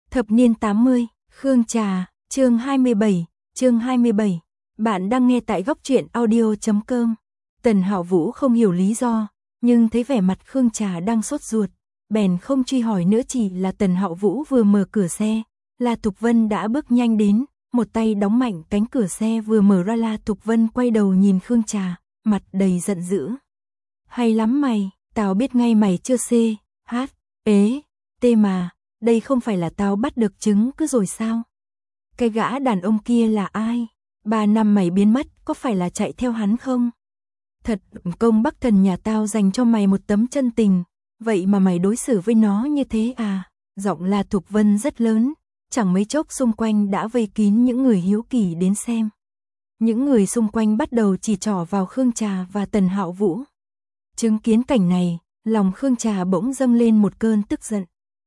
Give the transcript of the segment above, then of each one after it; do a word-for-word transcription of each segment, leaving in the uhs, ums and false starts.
Thập niên tám mươi, Khương Trà, chương hai mươi bảy, chương hai mươi bảy. Bạn đang nghe tại góc truyện audio chấm com. Tần Hạo Vũ không hiểu lý do, nhưng thấy vẻ mặt Khương Trà đang sốt ruột, bèn không truy hỏi nữa. Chỉ là Tần Hạo Vũ vừa mở cửa xe, La Thục Vân đã bước nhanh đến, một tay đóng mạnh cánh cửa xe vừa mở ra. La Thục Vân quay đầu nhìn Khương Trà, mặt đầy giận dữ. Hay lắm mày, tao biết ngay mày chưa xê, hát, ế, tê mà, đây không phải là tao bắt được chứng cứ rồi sao? Cái gã đàn ông kia là ai? Ba năm mày biến mất, có phải là chạy theo hắn không? Thật công Bắc Thần nhà tao dành cho mày một tấm chân tình, vậy mà mày đối xử với nó như thế à? Giọng La Thục Vân rất lớn, chẳng mấy chốc xung quanh đã vây kín những người hiếu kỳ đến xem. Những người xung quanh bắt đầu chỉ trỏ vào Khương Trà và Tần Hạo Vũ. Chứng kiến cảnh này, lòng Khương Trà bỗng dâng lên một cơn tức giận.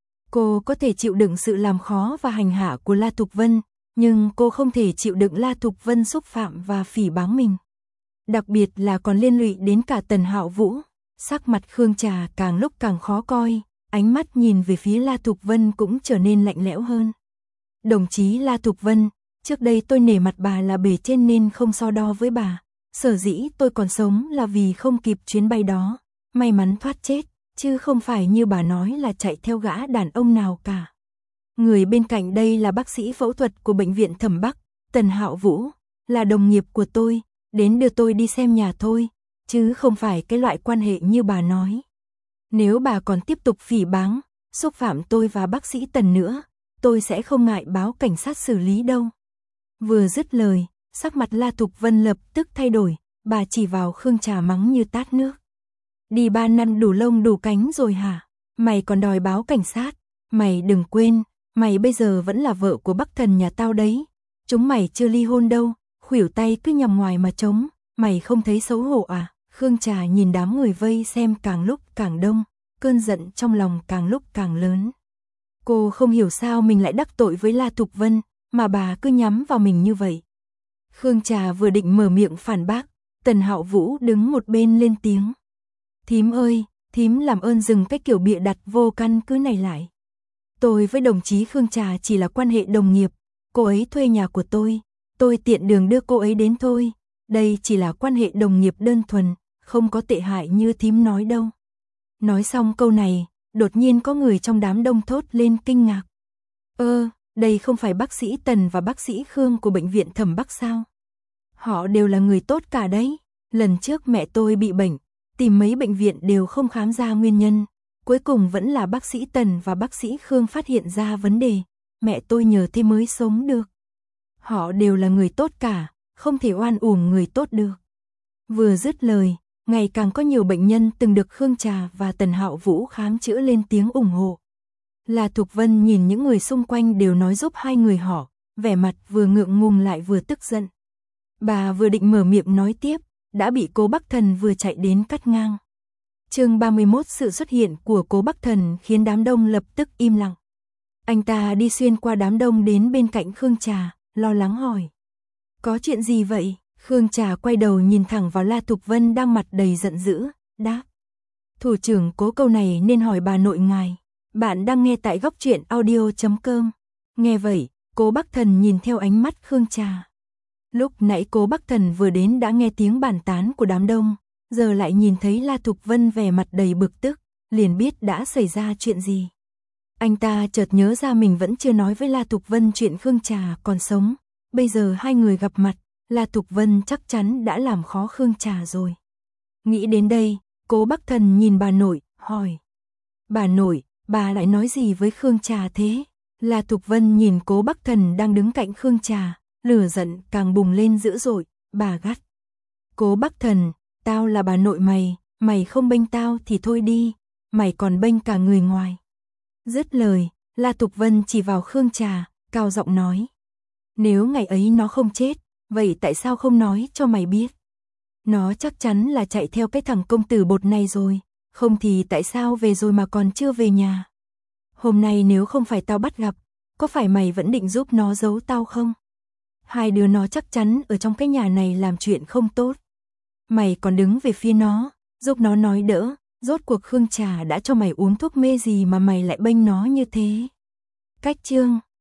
Cô có thể chịu đựng sự làm khó và hành hạ của La Thục Vân, nhưng cô không thể chịu đựng La Thục Vân xúc phạm và phỉ báng mình. Đặc biệt là còn liên lụy đến cả Tần Hạo Vũ. Sắc mặt Khương Trà càng lúc càng khó coi, ánh mắt nhìn về phía La Thục Vân cũng trở nên lạnh lẽo hơn. Đồng chí La Thục Vân, trước đây tôi nể mặt bà là bề trên nên không so đo với bà. Sở dĩ tôi còn sống là vì không kịp chuyến bay đó, may mắn thoát chết, chứ không phải như bà nói là chạy theo gã đàn ông nào cả. Người bên cạnh đây là bác sĩ phẫu thuật của bệnh viện Thẩm Bắc, Tần Hạo Vũ, là đồng nghiệp của tôi, đến đưa tôi đi xem nhà thôi, chứ không phải cái loại quan hệ như bà nói. Nếu bà còn tiếp tục phỉ báng, xúc phạm tôi và bác sĩ Tần nữa, tôi sẽ không ngại báo cảnh sát xử lý đâu. Vừa dứt lời, sắc mặt La Thục Vân lập tức thay đổi, bà chỉ vào Khương Trà mắng như tát nước. Đi ba năm đủ lông đủ cánh rồi hả? Mày còn đòi báo cảnh sát? Mày đừng quên, mày bây giờ vẫn là vợ của Bắc Thần nhà tao đấy. Chúng mày chưa ly hôn đâu, khuỷu tay cứ nhằm ngoài mà trống, mày không thấy xấu hổ à? Khương Trà nhìn đám người vây xem càng lúc càng đông, cơn giận trong lòng càng lúc càng lớn. Cô không hiểu sao mình lại đắc tội với La Thục Vân, mà bà cứ nhắm vào mình như vậy. Khương Trà vừa định mở miệng phản bác, Tần Hạo Vũ đứng một bên lên tiếng. Thím ơi, thím làm ơn dừng cái kiểu bịa đặt vô căn cứ này lại. Tôi với đồng chí Khương Trà chỉ là quan hệ đồng nghiệp, cô ấy thuê nhà của tôi, tôi tiện đường đưa cô ấy đến thôi. Đây chỉ là quan hệ đồng nghiệp đơn thuần, không có tệ hại như thím nói đâu. Nói xong câu này, đột nhiên có người trong đám đông thốt lên kinh ngạc. Ơ, đây không phải bác sĩ Tần và bác sĩ Khương của bệnh viện Thẩm Bắc sao? Họ đều là người tốt cả đấy. Lần trước mẹ tôi bị bệnh, tìm mấy bệnh viện đều không khám ra nguyên nhân. Cuối cùng vẫn là bác sĩ Tần và bác sĩ Khương phát hiện ra vấn đề. Mẹ tôi nhờ thế mới sống được. Họ đều là người tốt cả, không thể oan uổng người tốt được. Vừa dứt lời, ngày càng có nhiều bệnh nhân từng được Khương Trà và Tần Hạo Vũ khám chữa lên tiếng ủng hộ. La Thục Vân nhìn những người xung quanh đều nói giúp hai người họ, vẻ mặt vừa ngượng ngùng lại vừa tức giận. Bà vừa định mở miệng nói tiếp, đã bị Cố Bắc Thần vừa chạy đến cắt ngang. Chương ba mươi mốt. Sự xuất hiện của Cố Bắc Thần khiến đám đông lập tức im lặng. Anh ta đi xuyên qua đám đông đến bên cạnh Khương Trà, lo lắng hỏi. Có chuyện gì vậy? Khương Trà quay đầu nhìn thẳng vào La Thục Vân đang mặt đầy giận dữ, đáp. Thủ trưởng Cố câu này nên hỏi bà nội ngài. Bạn đang nghe tại góc truyện audio chấm com. Nghe vậy, Cố Bắc Thần nhìn theo ánh mắt Khương Trà. Lúc nãy Cố Bắc Thần vừa đến đã nghe tiếng bàn tán của đám đông, giờ lại nhìn thấy La Thục Vân vẻ mặt đầy bực tức, liền biết đã xảy ra chuyện gì. Anh ta chợt nhớ ra mình vẫn chưa nói với La Thục Vân chuyện Khương Trà còn sống, bây giờ hai người gặp mặt, La Thục Vân chắc chắn đã làm khó Khương Trà rồi. Nghĩ đến đây, Cố Bắc Thần nhìn bà nội, hỏi. Bà nội, bà lại nói gì với Khương Trà thế? La Thục Vân nhìn Cố Bắc Thần đang đứng cạnh Khương Trà, lửa giận càng bùng lên dữ dội, bà gắt. Cố Bắc Thần, tao là bà nội mày, mày không bênh tao thì thôi đi, mày còn bênh cả người ngoài. Dứt lời, La Thục Vân chỉ vào Khương Trà, cao giọng nói. Nếu ngày ấy nó không chết, vậy tại sao không nói cho mày biết? Nó chắc chắn là chạy theo cái thằng công tử bột này rồi, không thì tại sao về rồi mà còn chưa về nhà? Hôm nay nếu không phải tao bắt gặp, có phải mày vẫn định giúp nó giấu tao không? Hai đứa nó chắc chắn ở trong cái nhà này làm chuyện không tốt. Mày còn đứng về phía nó, giúp nó nói đỡ, rốt cuộc Khương Trà đã cho mày uống thuốc mê gì mà mày lại bênh nó như thế? Cách chương